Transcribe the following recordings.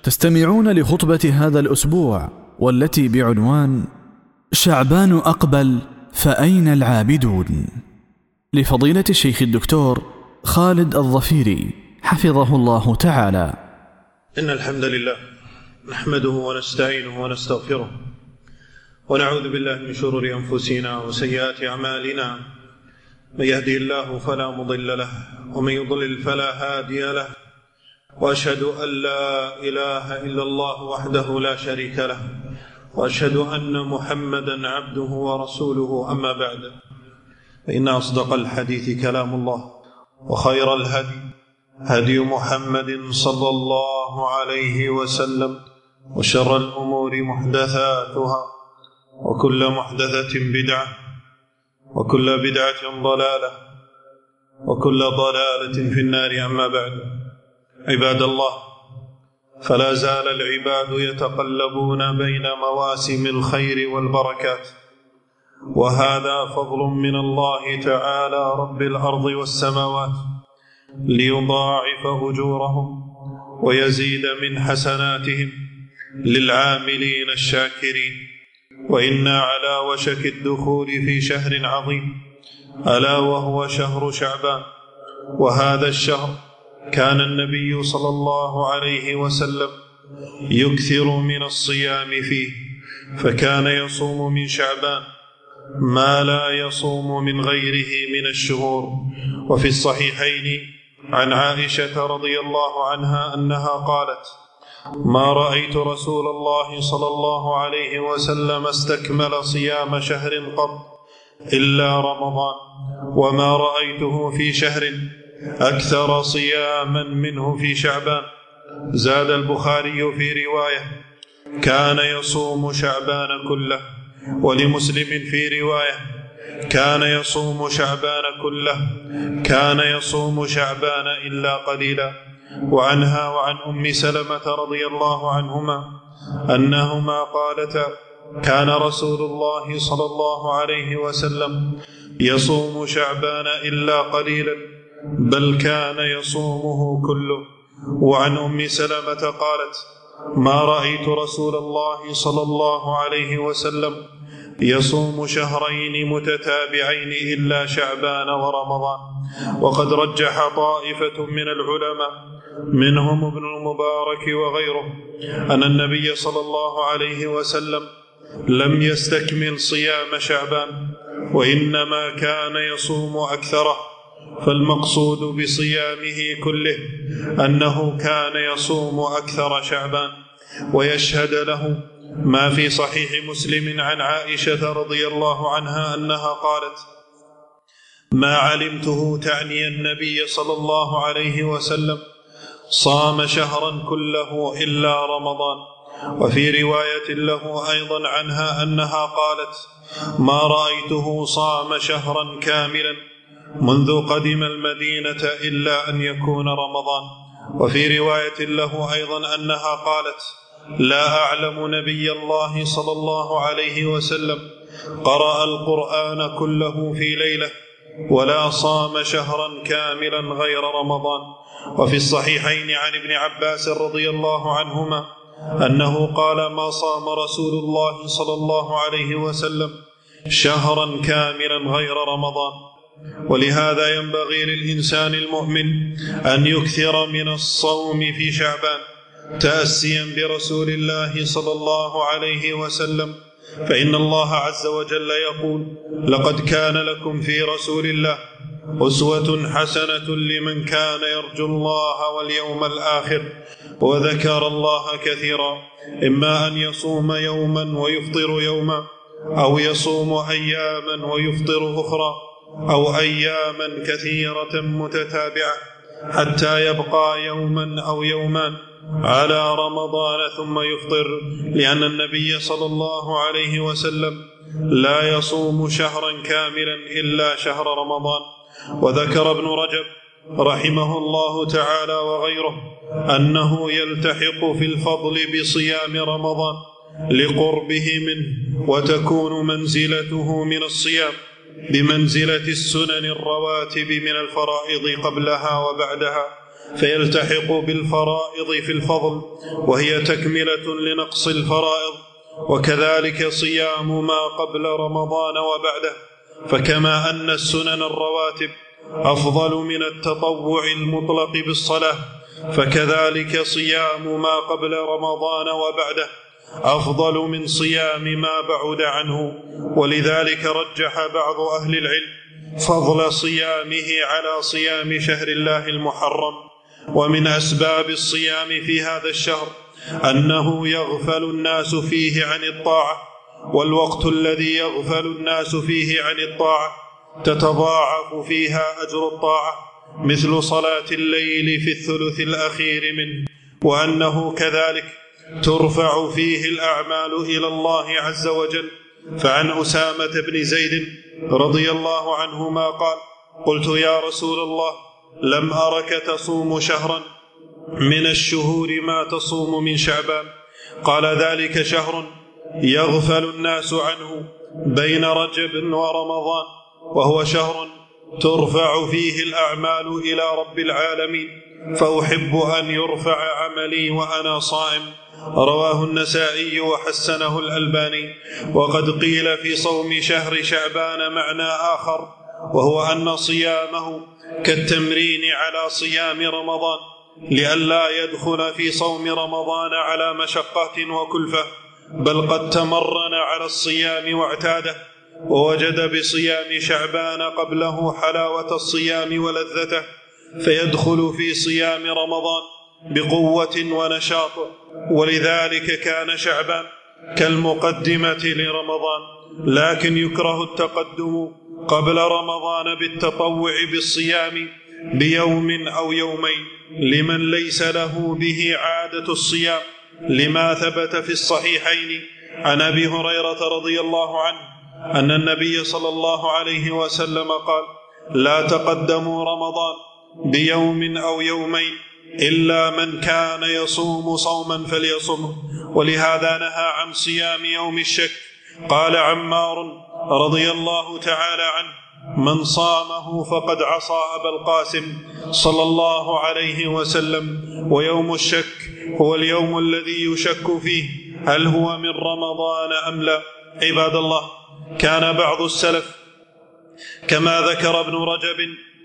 تستمعون لخطبة هذا الأسبوع والتي بعنوان شعبان أقبل فأين العابدون، لفضيلة الشيخ الدكتور خالد الظفيري حفظه الله تعالى. إن الحمد لله نحمده ونستعينه ونستغفره ونعوذ بالله من شرور أنفسنا وسيئات أعمالنا، من يهدي الله فلا مضل له ومن يضلل فلا هادي له، وأشهد أن لا إله إلا الله وحده لا شريك له، وأشهد أن محمدا عبده ورسوله. أما بعد، فإن أصدق الحديث كلام الله، وخير الهدي هدي محمد صلى الله عليه وسلم، وشر الأمور محدثاتها، وكل محدثة بدعة، وكل بدعة ضلالة، وكل ضلالة في النار. أما بعد، عباد الله، فلا زال العباد يتقلبون بين مواسم الخير والبركات، وهذا فضل من الله تعالى رب الأرض والسماوات ليضاعف أجورهم ويزيد من حسناتهم للعاملين الشاكرين. وإنا على وشك الدخول في شهر عظيم، ألا وهو شهر شعبان. وهذا الشهر كان النبي صلى الله عليه وسلم يكثر من الصيام فيه، فكان يصوم من شعبان ما لا يصوم من غيره من الشهور. وفي الصحيحين عن عائشة رضي الله عنها أنها قالت: ما رأيت رسول الله صلى الله عليه وسلم استكمل صيام شهر قط إلا رمضان، وما رأيته في شهر أكثر صياما منه في شعبان. زاد البخاري في رواية: كان يصوم شعبان كله. ولمسلم في رواية: كان يصوم شعبان كله، كان يصوم شعبان إلا قليلا. وعنها وعن أم سلمة رضي الله عنهما أنهما قالتا: كان رسول الله صلى الله عليه وسلم يصوم شعبان إلا قليلا، بل كان يصومه كله. وعن أم سلمة قالت: ما رأيت رسول الله صلى الله عليه وسلم يصوم شهرين متتابعين إلا شعبان ورمضان. وقد رجح طائفة من العلماء منهم ابن المبارك وغيره أن النبي صلى الله عليه وسلم لم يستكمل صيام شعبان، وإنما كان يصوم أكثره. فالمقصود بصيامه كله أنه كان يصوم أكثر شعبان. ويشهد له ما في صحيح مسلم عن عائشة رضي الله عنها أنها قالت: ما علمته تعني النبي صلى الله عليه وسلم صام شهرا كله إلا رمضان. وفي رواية له أيضا عنها أنها قالت: ما رأيته صام شهرا كاملا منذ قدم المدينة إلا أن يكون رمضان. وفي رواية له أيضا أنها قالت: لا أعلم نبي الله صلى الله عليه وسلم قرأ القرآن كله في ليلة ولا صام شهرا كاملا غير رمضان. وفي الصحيحين عن ابن عباس رضي الله عنهما أنه قال: ما صام رسول الله صلى الله عليه وسلم شهرا كاملا غير رمضان. ولهذا ينبغي للإنسان المؤمن أن يكثر من الصوم في شعبان تأسيا برسول الله صلى الله عليه وسلم، فإن الله عز وجل يقول: لقد كان لكم في رسول الله أسوة حسنة لمن كان يرجو الله واليوم الآخر وذكر الله كثيرا. إما أن يصوم يوما ويفطر يوما، أو يصوم أياما ويفطر أخرى، أو أياما كثيرة متتابعة حتى يبقى يوما أو يومان على رمضان ثم يفطر، لأن النبي صلى الله عليه وسلم لا يصوم شهرا كاملا إلا شهر رمضان. وذكر ابن رجب رحمه الله تعالى وغيره أنه يلتحق في الفضل بصيام رمضان لقربه منه، وتكون منزلته من الصيام بمنزلة السنن الرواتب من الفرائض قبلها وبعدها، فيلتحق بالفرائض في الفضل، وهي تكملة لنقص الفرائض. وكذلك صيام ما قبل رمضان وبعده، فكما أن السنن الرواتب أفضل من التطوع المطلق بالصلاة، فكذلك صيام ما قبل رمضان وبعده أفضل من صيام ما بعد عنه. ولذلك رجح بعض أهل العلم فضل صيامه على صيام شهر الله المحرم. ومن أسباب الصيام في هذا الشهر أنه يغفل الناس فيه عن الطاعة، والوقت الذي يغفل الناس فيه عن الطاعة تتضاعف فيها أجر الطاعة، مثل صلاة الليل في الثلث الأخير منه، وأنه كذلك ترفع فيه الأعمال إلى الله عز وجل. فعن أسامة بن زيد رضي الله عنهما قال: قلت يا رسول الله، لم أرك تصوم شهرا من الشهور ما تصوم من شعبان. قال: ذلك شهر يغفل الناس عنه بين رجب ورمضان، وهو شهر ترفع فيه الأعمال إلى رب العالمين، فأحب أن يرفع عملي وأنا صائم. رواه النسائي وحسنه الألباني. وقد قيل في صوم شهر شعبان معنى آخر، وهو أن صيامه كالتمرين على صيام رمضان، لئلا يدخل في صوم رمضان على مشقة وكلفة، بل قد تمرن على الصيام واعتاده، ووجد بصيام شعبان قبله حلاوة الصيام ولذته، فيدخل في صيام رمضان بقوة ونشاط. ولذلك كان شعبان كالمقدمة لرمضان، لكن يكره التقدم قبل رمضان بالتطوع بالصيام بيوم أو يومين لمن ليس له به عادة الصيام، لما ثبت في الصحيحين عن أبي هريرة رضي الله عنه أن النبي صلى الله عليه وسلم قال: لا تقدموا رمضان بيوم أو يومين إلا من كان يصوم صوما فليصمه. ولهذا نهى عن صيام يوم الشك. قال عمار رضي الله تعالى عنه: من صامه فقد عصى أبا القاسم صلى الله عليه وسلم. ويوم الشك هو اليوم الذي يشك فيه هل هو من رمضان أم لا. عباد الله، كان بعض السلف كما ذكر ابن رجب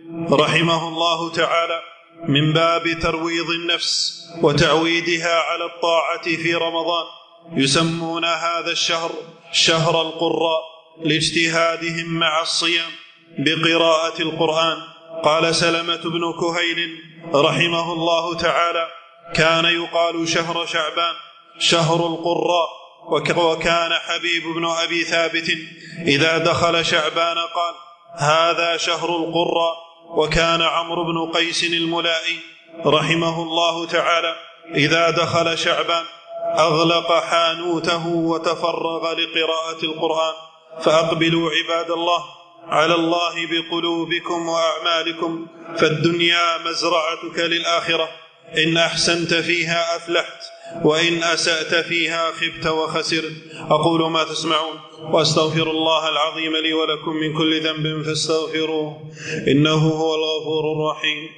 رحمه الله تعالى من باب ترويض النفس وتعويدها على الطاعة في رمضان يسمون هذا الشهر شهر القراء لاجتهادهم مع الصيام بقراءة القرآن. قال سلمة بن كهيل رحمه الله تعالى: كان يقال شهر شعبان شهر القراء. وكان حبيب بن أبي ثابت إذا دخل شعبان قال: هذا شهر القراء. وكان عمرو بن قيس الملائي رحمه الله تعالى إذا دخل شعبان أغلق حانوته وتفرغ لقراءة القرآن. فأقبلوا عباد الله على الله بقلوبكم وأعمالكم، فالدنيا مزرعتك للآخرة، إن أحسنت فيها أفلحت، وإن أسأت فيها خبت وخسرت. أقول ما تسمعون، وأستغفر الله العظيم لي ولكم من كل ذنب فاستغفروه، إنه هو الغفور الرحيم.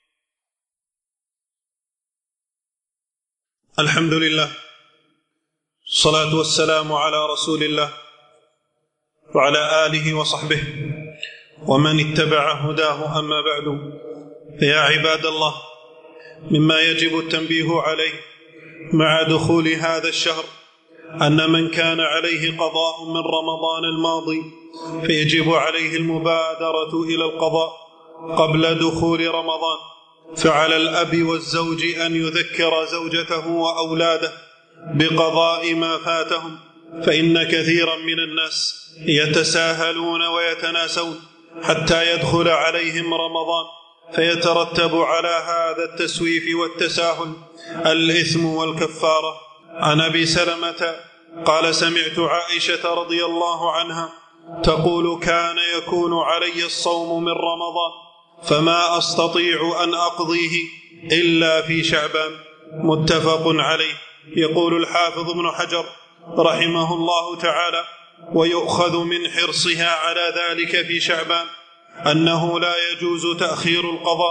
الحمد لله، الصلاة والسلام على رسول الله وعلى آله وصحبه ومن اتبع هداه. أما بعد، فيا عباد الله، مما يجب التنبيه عليه مع دخول هذا الشهر أن من كان عليه قضاء من رمضان الماضي فيجب عليه المبادرة إلى القضاء قبل دخول رمضان. فعلى الأب والزوج أن يذكر زوجته وأولاده بقضاء ما فاتهم، فإن كثيرا من الناس يتساهلون ويتناسون حتى يدخل عليهم رمضان، فيترتب على هذا التسويف والتساهل الإثم والكفارة. عن أبي سلمة قال: سمعت عائشة رضي الله عنها تقول: كان يكون علي الصوم من رمضان فما أستطيع أن أقضيه إلا في شعبان. متفق عليه. يقول الحافظ ابن حجر رحمه الله تعالى: ويؤخذ من حرصها على ذلك في شعبان أنه لا يجوز تأخير القضاء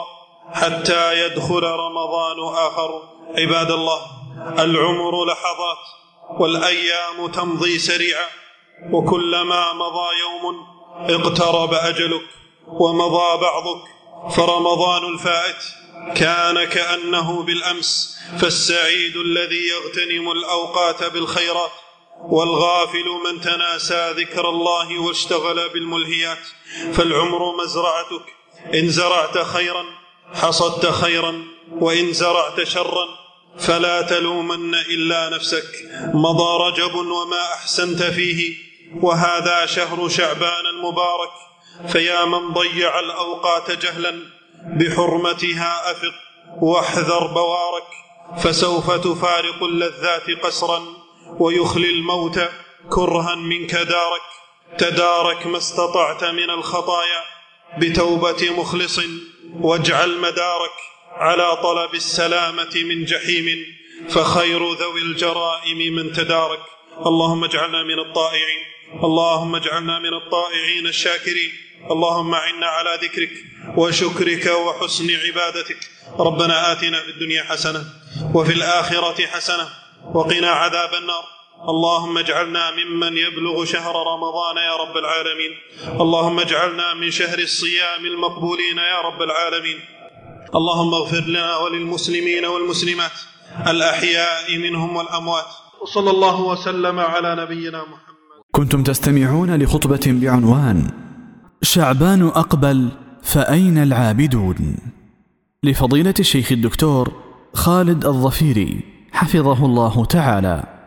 حتى يدخل رمضان آخر. عباد الله، العمر لحظات والأيام تمضي سريعا، وكلما مضى يوم اقترب أجلك ومضى بعضك، فرمضان الفائت كان كأنه بالأمس. فالسعيد الذي يغتنم الأوقات بالخيرات، والغافل من تناسى ذكر الله واشتغل بالملهيات. فالعمر مزرعتك، إن زرعت خيرا حصدت خيرا، وإن زرعت شرا فلا تلومن إلا نفسك. مضى رجب وما أحسنت فيه، وهذا شهر شعبان المبارك. فيا من ضيع الأوقات جهلا بحرمتها أفق واحذر بوارك، فسوف تفارق اللذات قسرا ويخلي الموت كرها منك دارك. تدارك ما استطعت من الخطايا بتوبة مخلص، واجعل مدارك على طلب السلامة من جحيم، فخير ذوي الجرائم من تدارك. اللهم اجعلنا من الطائعين، اللهم اجعلنا من الطائعين الشاكرين. اللهم أعنا على ذكرك وشكرك وحسن عبادتك. ربنا آتنا في الدنيا حسنة وفي الآخرة حسنة وقنا عذاب النار. اللهم اجعلنا ممن يبلغ شهر رمضان يا رب العالمين. اللهم اجعلنا من شهر الصيام المقبولين يا رب العالمين. اللهم اغفر لنا وللمسلمين والمسلمات الأحياء منهم والأموات، وصلى الله وسلم على نبينا محمد. كنتم تستمعون لخطبة بعنوان شعبان أقبل فأين العابدون، لفضيلة الشيخ الدكتور خالد الظفيري حفظه الله تعالى.